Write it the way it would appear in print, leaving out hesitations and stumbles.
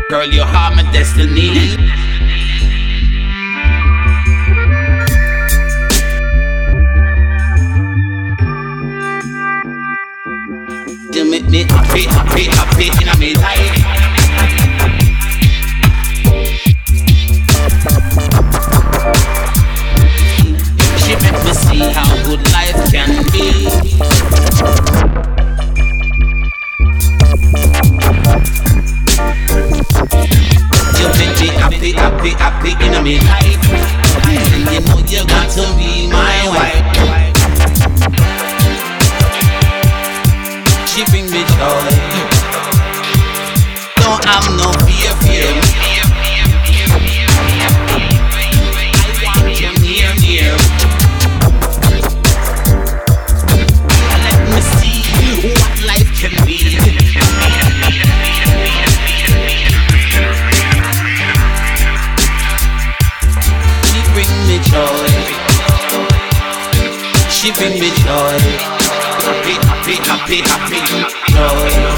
Girl, you are my destiny. You make me happy, happy, happy in my life. She make me see how good life can be. You make me happy, happy, happy in my life. And you know you got to be my wife. She bring me joy. Don't have no fear, fear. I want you near, near. Let me see what life can be. She bring me joy. She bring me joy. Happy, happy, happy, happy, joy.